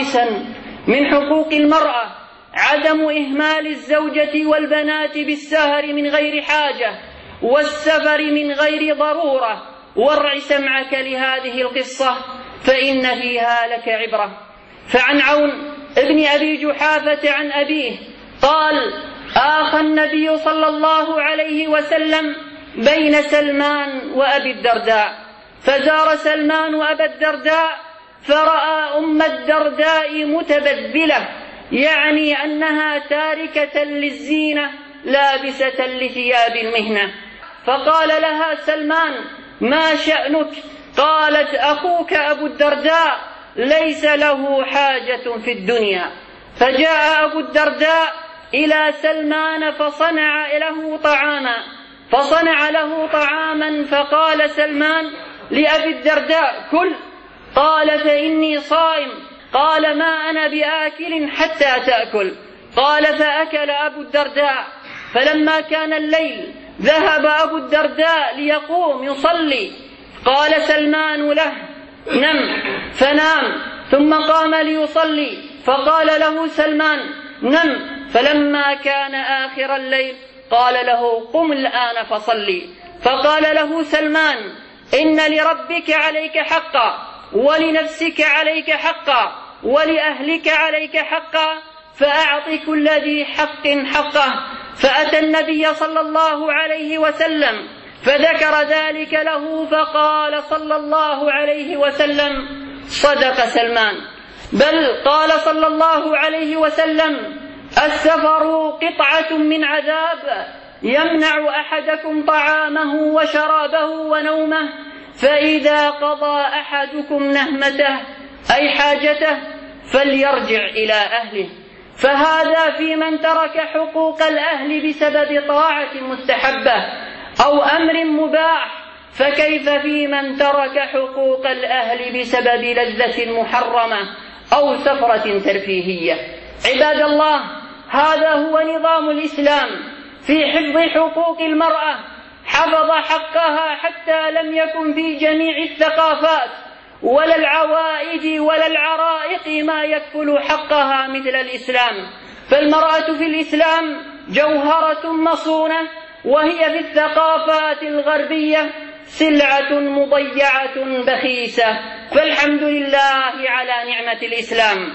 خامسا من حقوق المرأة عدم إهمال الزوجة والبنات بالسهر من غير حاجة والسفر من غير ضرورة. وارع سمعك لهذه القصة فإن فيها لك عبرة. فعن عون ابن أبي جحافة عن أبيه قال: آخى النبي صلى الله عليه وسلم بين سلمان وأبي الدرداء، فزار سلمان أبا الدرداء فرأى أم الدرداء متبذلة، يعني أنها تاركة للزينة لابسة لثياب المهنة، فقال لها سلمان: ما شأنك؟ قالت: أخوك أبو الدرداء ليس له حاجة في الدنيا. فجاء أبو الدرداء إلى سلمان فصنع له طعاما فقال سلمان لأبي الدرداء: كل. قال: فإني صائم. قال: ما أنا بآكل حتى تأكل. قال: فأكل أبو الدرداء. فلما كان الليل ذهب أبو الدرداء ليقوم يصلي، قال سلمان له: نم. فنام، ثم قام ليصلي، فقال له سلمان: نم. فلما كان آخر الليل قال له: قم الآن فصلي. فقال له سلمان: إن لربك عليك حقا، ولنفسك عليك حقا، ولأهلك عليك حقا، فأعط كل ذي حق حقه. فأتى النبي صلى الله عليه وسلم فذكر ذلك له، فقال صلى الله عليه وسلم: صدق سلمان. بل قال صلى الله عليه وسلم: السفر قطعة من عذاب يمنع أحدكم طعامه وشرابه ونومه، فإذا قضى أحدكم نهمته أي حاجته فليرجع إلى أهله. فهذا في من ترك حقوق الأهل بسبب طاعة مستحبة أو أمر مباح، فكيف في من ترك حقوق الأهل بسبب لذة محرمة أو سفرة ترفيهية؟ عباد الله، هذا هو نظام الإسلام في حفظ حقوق المرأة. حفظ حقها حتى لم يكن في جميع الثقافات ولا العوائد ولا العرائق ما يكفل حقها مثل الإسلام. فالمرأة في الإسلام جوهرة مصونة، وهي في الثقافات الغربية سلعة مضيعة بخيسة. فالحمد لله على نعمة الإسلام.